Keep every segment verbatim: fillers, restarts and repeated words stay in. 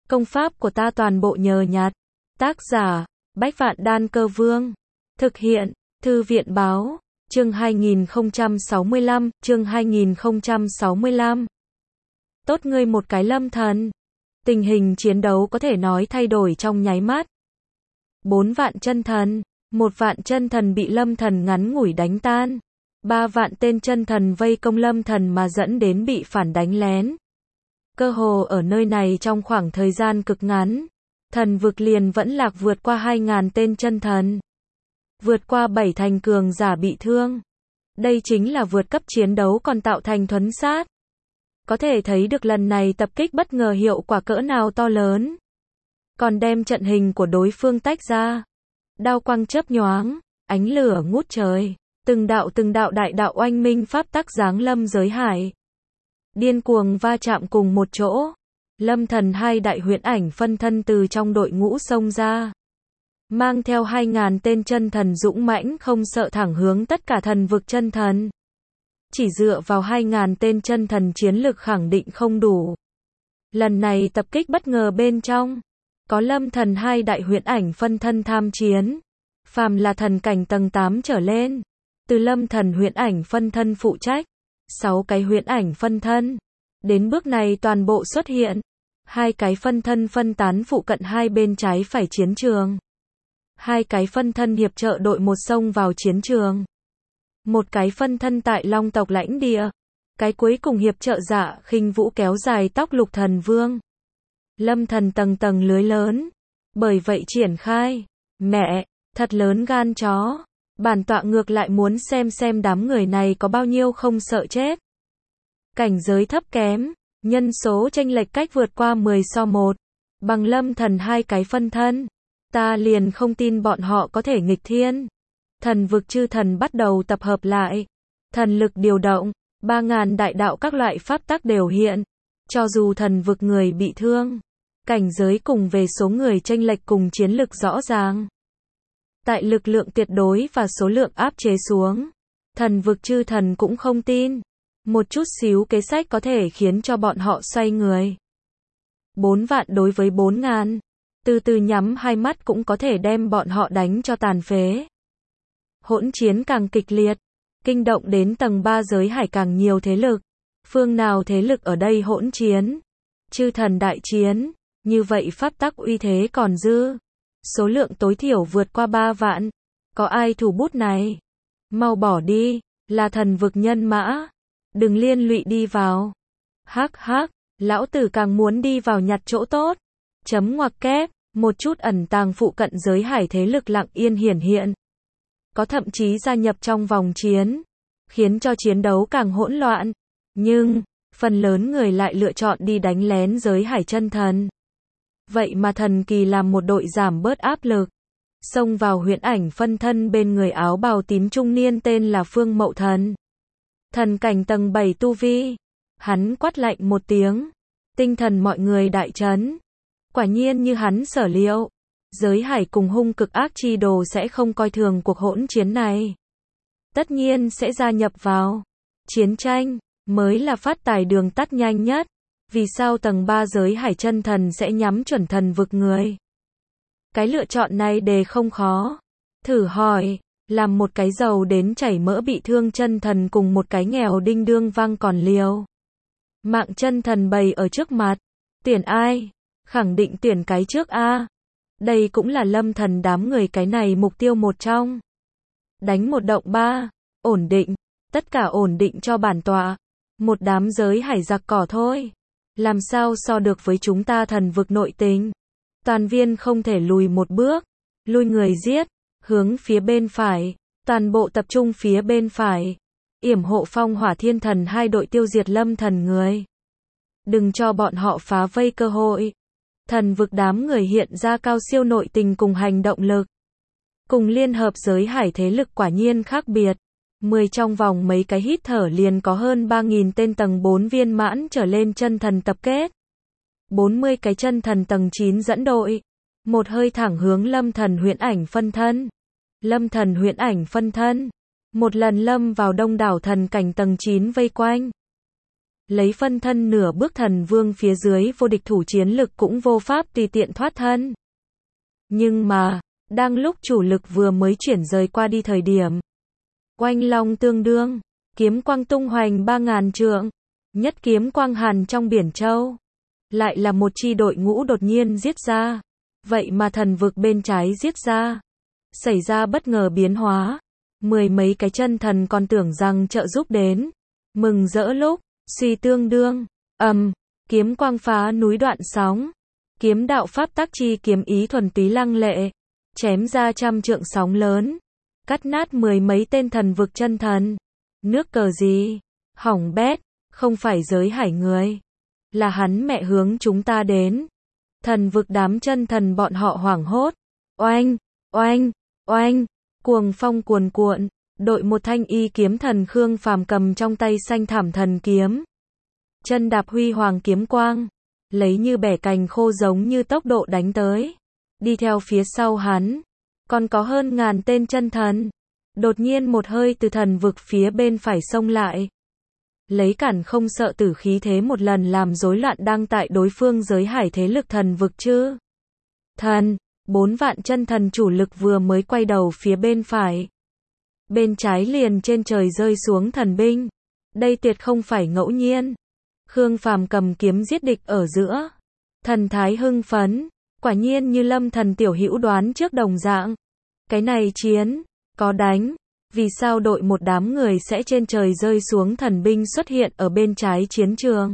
Công pháp của ta toàn bộ nhờ nhặt. Tác giả, Bách Vạn Đan Cơ Vương. Thực hiện, Thư viện Báo. Chương hai nghìn không trăm sáu mươi lăm, chương hai nghìn không trăm sáu mươi lăm. Tốt ngươi một cái Lâm Thần. Tình hình chiến đấu có thể nói thay đổi trong nháy mắt. Bốn vạn chân thần, một vạn chân thần bị Lâm Thần ngắn ngủi đánh tan. Ba vạn tên chân thần vây công Lâm Thần mà dẫn đến bị phản đánh lén. Cơ hồ ở nơi này trong khoảng thời gian cực ngắn, thần vực liền vẫn lạc vượt qua hai ngàn tên chân thần. Vượt qua bảy thành cường giả bị thương. Đây chính là vượt cấp chiến đấu còn tạo thành thuấn sát. Có thể thấy được lần này tập kích bất ngờ hiệu quả cỡ nào to lớn. Còn đem trận hình của đối phương tách ra. Đao quang chớp nhoáng, ánh lửa ngút trời, từng đạo từng đạo đại đạo oanh minh pháp tắc giáng lâm giới hải. Điên cuồng va chạm cùng một chỗ. Lâm Thần hai đại huyễn ảnh phân thân từ trong đội ngũ xông ra. Mang theo hai ngàn tên chân thần dũng mãnh không sợ thẳng hướng tất cả thần vực chân thần. Chỉ dựa vào hai ngàn tên chân thần chiến lực khẳng định không đủ. Lần này tập kích bất ngờ bên trong. Có Lâm Thần hai đại huyễn ảnh phân thân tham chiến. Phàm là thần cảnh tầng tám trở lên. Từ Lâm Thần huyễn ảnh phân thân phụ trách. Sáu cái huyễn ảnh phân thân. Đến bước này toàn bộ xuất hiện. Hai cái phân thân phân tán phụ cận hai bên trái phải chiến trường. Hai cái phân thân hiệp trợ đội một xông vào chiến trường. Một cái phân thân tại Long tộc lãnh địa. Cái cuối cùng hiệp trợ Dạ Khinh Vũ kéo dài tóc Lục Thần Vương. Lâm Thần tầng tầng lưới lớn. Bởi vậy triển khai. Mẹ, thật lớn gan chó. Bản tọa ngược lại muốn xem xem đám người này có bao nhiêu không sợ chết. Cảnh giới thấp kém. Nhân số chênh lệch cách vượt qua mười so một. Bằng Lâm Thần hai cái phân thân. Ta liền không tin bọn họ có thể nghịch thiên. Thần vực chư thần bắt đầu tập hợp lại. Thần lực điều động. Ba ngàn đại đạo các loại pháp tắc đều hiện. Cho dù thần vực người bị thương. Cảnh giới cùng về số người chênh lệch cùng chiến lực rõ ràng. Tại lực lượng tuyệt đối và số lượng áp chế xuống. Thần vực chư thần cũng không tin. Một chút xíu kế sách có thể khiến cho bọn họ xoay người. Bốn vạn đối với bốn ngàn. Từ từ nhắm hai mắt cũng có thể đem bọn họ đánh cho tàn phế. Hỗn chiến càng kịch liệt. Kinh động đến tầng ba giới hải càng nhiều thế lực. Phương nào thế lực ở đây hỗn chiến. Chư thần đại chiến. Như vậy pháp tắc uy thế còn dư. Số lượng tối thiểu vượt qua ba vạn. Có ai thủ bút này? Mau bỏ đi. Là thần vực nhân mã. Đừng liên lụy đi vào. Hắc hắc. Lão tử càng muốn đi vào nhặt chỗ tốt. Chấm ngoặc kép. Một chút ẩn tàng phụ cận giới hải thế lực lặng yên hiển hiện. Có thậm chí gia nhập trong vòng chiến. Khiến cho chiến đấu càng hỗn loạn. Nhưng, phần lớn người lại lựa chọn đi đánh lén giới hải chân thần. Vậy mà thần kỳ làm một đội giảm bớt áp lực. Xông vào huyễn ảnh phân thân bên người áo bào tím trung niên tên là Phương Mậu Thần. Thần cảnh tầng bảy tu vi. Hắn quát lạnh một tiếng. Tinh thần mọi người đại chấn. Quả nhiên như hắn sở liệu. Giới hải cùng hung cực ác chi đồ sẽ không coi thường cuộc hỗn chiến này. Tất nhiên sẽ gia nhập vào. Chiến tranh, mới là phát tài đường tắt nhanh nhất. Vì sao tầng ba giới hải chân thần sẽ nhắm chuẩn thần vực người? Cái lựa chọn này đề không khó. Thử hỏi, làm một cái giàu đến chảy mỡ bị thương chân thần cùng một cái nghèo đinh đương văng còn liều. Mạng chân thần bày ở trước mặt. Tuyển ai? Khẳng định tuyển cái trước a. Đây cũng là Lâm Thần đám người cái này mục tiêu một trong. Đánh một động ba. Ổn định. Tất cả ổn định cho bản tọa. Một đám giới hải giặc cỏ thôi. Làm sao so được với chúng ta thần vực nội tình. Toàn viên không thể lùi một bước. Lui người giết. Hướng phía bên phải. Toàn bộ tập trung phía bên phải. Yểm hộ phong hỏa thiên thần hai đội tiêu diệt Lâm Thần người. Đừng cho bọn họ phá vây cơ hội. Thần vực đám người hiện ra cao siêu nội tình cùng hành động lực. Cùng liên hợp giới hải thế lực quả nhiên khác biệt. Mười trong vòng mấy cái hít thở liền có hơn ba nghìn tên tầng bốn viên mãn trở lên chân thần tập kết. bốn mươi cái chân thần tầng chín dẫn đội. Một hơi thẳng hướng Lâm Thần huyễn ảnh phân thân. Lâm Thần huyễn ảnh phân thân. Một lần lâm vào đông đảo thần cảnh tầng chín vây quanh. lấy phân thân nửa bước thần vương phía dưới vô địch thủ chiến lực cũng vô pháp tùy tiện thoát thân. Nhưng mà, đang lúc chủ lực vừa mới chuyển rời qua đi thời điểm, oanh long tương đương, kiếm quang tung hoành ba ngàn trượng, nhất kiếm quang hàn trong biển châu. Lại là một chi đội ngũ đột nhiên giết ra. Vậy mà thần vực bên trái giết ra. Xảy ra bất ngờ biến hóa. Mười mấy cái chân thần còn tưởng rằng trợ giúp đến. Mừng rỡ lúc, suy tương đương, ầm, kiếm quang phá núi đoạn sóng. Kiếm đạo pháp tắc chi kiếm ý thuần túy lăng lệ. Chém ra trăm trượng sóng lớn. Cắt nát mười mấy tên thần vực chân thần. Nước cờ gì? Hỏng bét, không phải giới hải người. Là hắn mẹ hướng chúng ta đến. Thần vực đám chân thần bọn họ hoảng hốt. Oanh, oanh, oanh, cuồng phong cuồn cuộn, đội một thanh y kiếm thần Khương Phàm cầm trong tay xanh thảm thần kiếm. Chân đạp huy hoàng kiếm quang, lấy như bẻ cành khô giống như tốc độ đánh tới. Đi theo phía sau hắn, còn có hơn ngàn tên chân thần. Đột nhiên một hơi từ thần vực phía bên phải xông lại. Lấy cản không sợ tử khí thế một lần làm rối loạn đang tại đối phương giới hải thế lực thần vực chứ. Thần, bốn vạn chân thần chủ lực vừa mới quay đầu phía bên phải. Bên trái liền trên trời rơi xuống thần binh. Đây tuyệt không phải ngẫu nhiên. Khương Phàm cầm kiếm giết địch ở giữa. Thần thái hưng phấn, quả nhiên như Lâm Thần tiểu hữu đoán trước đồng dạng. Cái này chiến, có đánh. Vì sao đội một đám người sẽ trên trời rơi xuống thần binh xuất hiện ở bên trái chiến trường?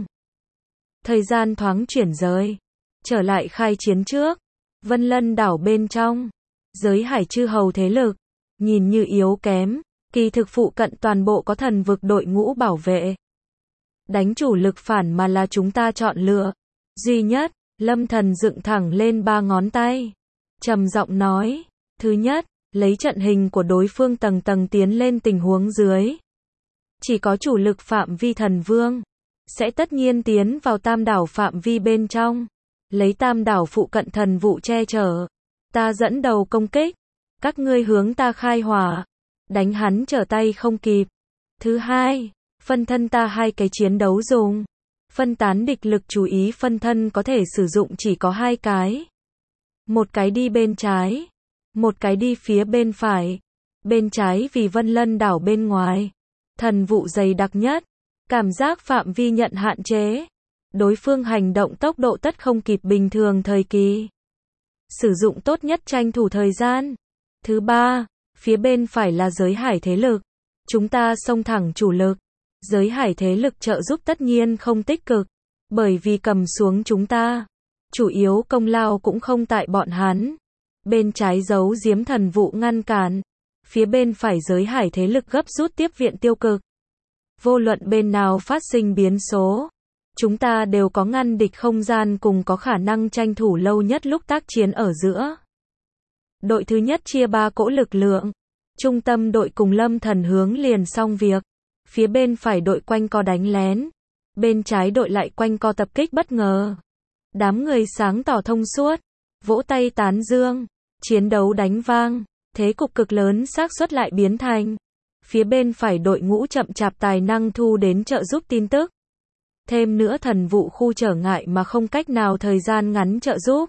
Thời gian thoáng chuyển rời. Trở lại khai chiến trước. Vân Lân đảo bên trong. Giới hải chư hầu thế lực. Nhìn như yếu kém. Kỳ thực phụ cận toàn bộ có thần vực đội ngũ bảo vệ. Đánh chủ lực phản mà là chúng ta chọn lựa. Duy nhất, Lâm Thần dựng thẳng lên ba ngón tay. Trầm giọng nói. Thứ nhất, lấy trận hình của đối phương tầng tầng tiến lên tình huống dưới. Chỉ có chủ lực phạm vi thần vương. Sẽ tất nhiên tiến vào tam đảo phạm vi bên trong. Lấy tam đảo phụ cận thần vụ che chở. Ta dẫn đầu công kích. Các ngươi hướng ta khai hỏa. Đánh hắn trở tay không kịp. Thứ hai, phân thân ta hai cái chiến đấu dùng. Phân tán địch lực chú ý phân thân có thể sử dụng chỉ có hai cái. Một cái đi bên trái. Một cái đi phía bên phải. Bên trái vì Vân Lân đảo bên ngoài. Thần vụ dày đặc nhất. Cảm giác phạm vi nhận hạn chế. Đối phương hành động tốc độ tất không kịp bình thường thời kỳ. Sử dụng tốt nhất tranh thủ thời gian. Thứ ba, phía bên phải là giới hải thế lực. Chúng ta xông thẳng chủ lực. Giới hải thế lực trợ giúp tất nhiên không tích cực. Bởi vì cầm xuống chúng ta. Chủ yếu công lao cũng không tại bọn hắn. Bên trái giấu giếm thần vụ ngăn cản. Phía bên phải giới hải thế lực gấp rút tiếp viện tiêu cực. Vô luận bên nào phát sinh biến số. Chúng ta đều có ngăn địch không gian cùng có khả năng tranh thủ lâu nhất lúc tác chiến ở giữa. Đội thứ nhất chia ba cỗ lực lượng. Trung tâm đội cùng Lâm Thần hướng liền xong việc. Phía bên phải đội quanh co đánh lén. Bên trái đội lại quanh co tập kích bất ngờ. Đám người sáng tỏ thông suốt. Vỗ tay tán dương. Chiến đấu đánh vang. Thế cục cực lớn xác suất lại biến thành. Phía bên phải đội ngũ chậm chạp tài năng thu đến trợ giúp tin tức. Thêm nữa thần vụ khu trở ngại mà không cách nào thời gian ngắn trợ giúp.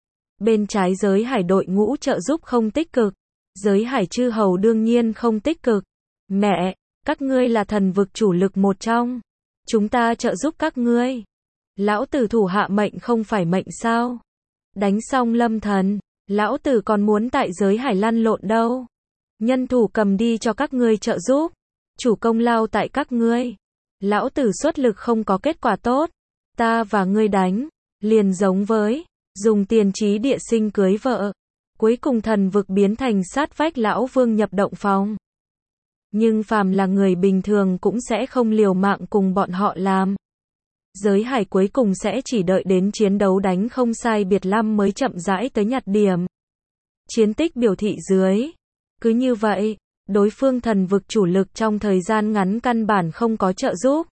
Bên trái giới hải đội ngũ trợ giúp không tích cực. Giới hải chư hầu đương nhiên không tích cực. Mẹ, các ngươi là thần vực chủ lực một trong. Chúng ta trợ giúp các ngươi. Lão tử thủ hạ mệnh không phải mệnh sao? Đánh xong Lâm Thần, lão tử còn muốn tại giới hải lăn lộn đâu. Nhân thủ cầm đi cho các ngươi trợ giúp. Chủ công lao tại các ngươi. Lão tử xuất lực không có kết quả tốt. Ta và ngươi đánh. Liền giống với dùng tiền trí địa sinh cưới vợ. Cuối cùng thần vực biến thành sát vách lão vương nhập động phòng. Nhưng phàm là người bình thường cũng sẽ không liều mạng cùng bọn họ làm. Giới hải cuối cùng sẽ chỉ đợi đến chiến đấu đánh không sai biệt lắm mới chậm rãi tới nhặt điểm. Chiến tích biểu thị dưới. Cứ như vậy, đối phương thần vực chủ lực trong thời gian ngắn căn bản không có trợ giúp.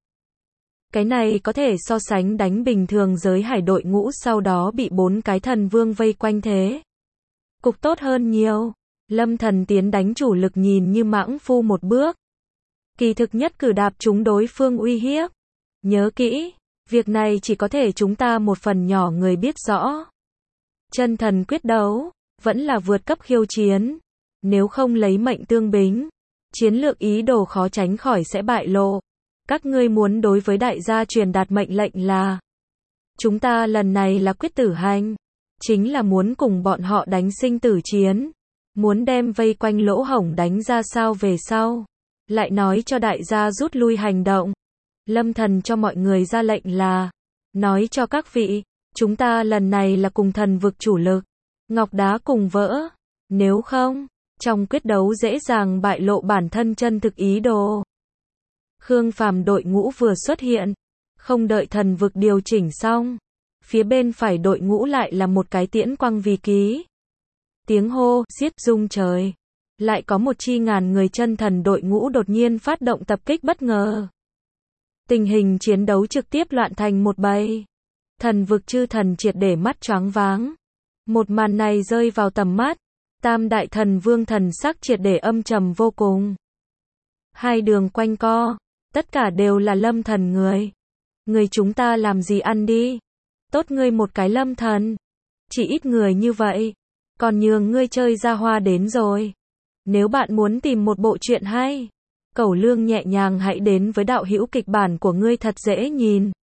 Cái này có thể so sánh đánh bình thường giới hải đội ngũ sau đó bị bốn cái thần vương vây quanh thế. Cục tốt hơn nhiều. Lâm Thần tiến đánh chủ lực nhìn như mãng phu một bước. Kỳ thực nhất cử đạp trúng đối phương uy hiếp. Nhớ kỹ, việc này chỉ có thể chúng ta một phần nhỏ người biết rõ. Chân thần quyết đấu, vẫn là vượt cấp khiêu chiến. Nếu không lấy mệnh tương bính, chiến lược ý đồ khó tránh khỏi sẽ bại lộ. Các ngươi muốn đối với đại gia truyền đạt mệnh lệnh là: chúng ta lần này là quyết tử hành, chính là muốn cùng bọn họ đánh sinh tử chiến, muốn đem vây quanh lỗ hổng đánh ra sao về sau, lại nói cho đại gia rút lui hành động. Lâm Thần cho mọi người ra lệnh là: nói cho các vị, chúng ta lần này là cùng thần vực chủ lực, ngọc đá cùng vỡ, nếu không, trong quyết đấu dễ dàng bại lộ bản thân chân thực ý đồ. Khương Phàm đội ngũ vừa xuất hiện, không đợi thần vực điều chỉnh xong, phía bên phải đội ngũ lại là một cái tiễn quang vì ký. Tiếng hô, giết rung trời. Lại có một chi ngàn người chân thần đội ngũ đột nhiên phát động tập kích bất ngờ. Tình hình chiến đấu trực tiếp loạn thành một bầy. Thần vực chư thần triệt để mắt choáng váng. Một màn này rơi vào tầm mắt, tam đại thần vương thần sắc triệt để âm trầm vô cùng. Hai đường quanh co, tất cả đều là Lâm Thần người. Người chúng ta làm gì ăn đi? Tốt ngươi một cái Lâm Thần. Chỉ ít người như vậy, còn nhường ngươi chơi ra hoa đến rồi. Nếu bạn muốn tìm một bộ truyện hay, Cẩu Lương nhẹ nhàng hãy đến với đạo hữu kịch bản của ngươi thật dễ nhìn.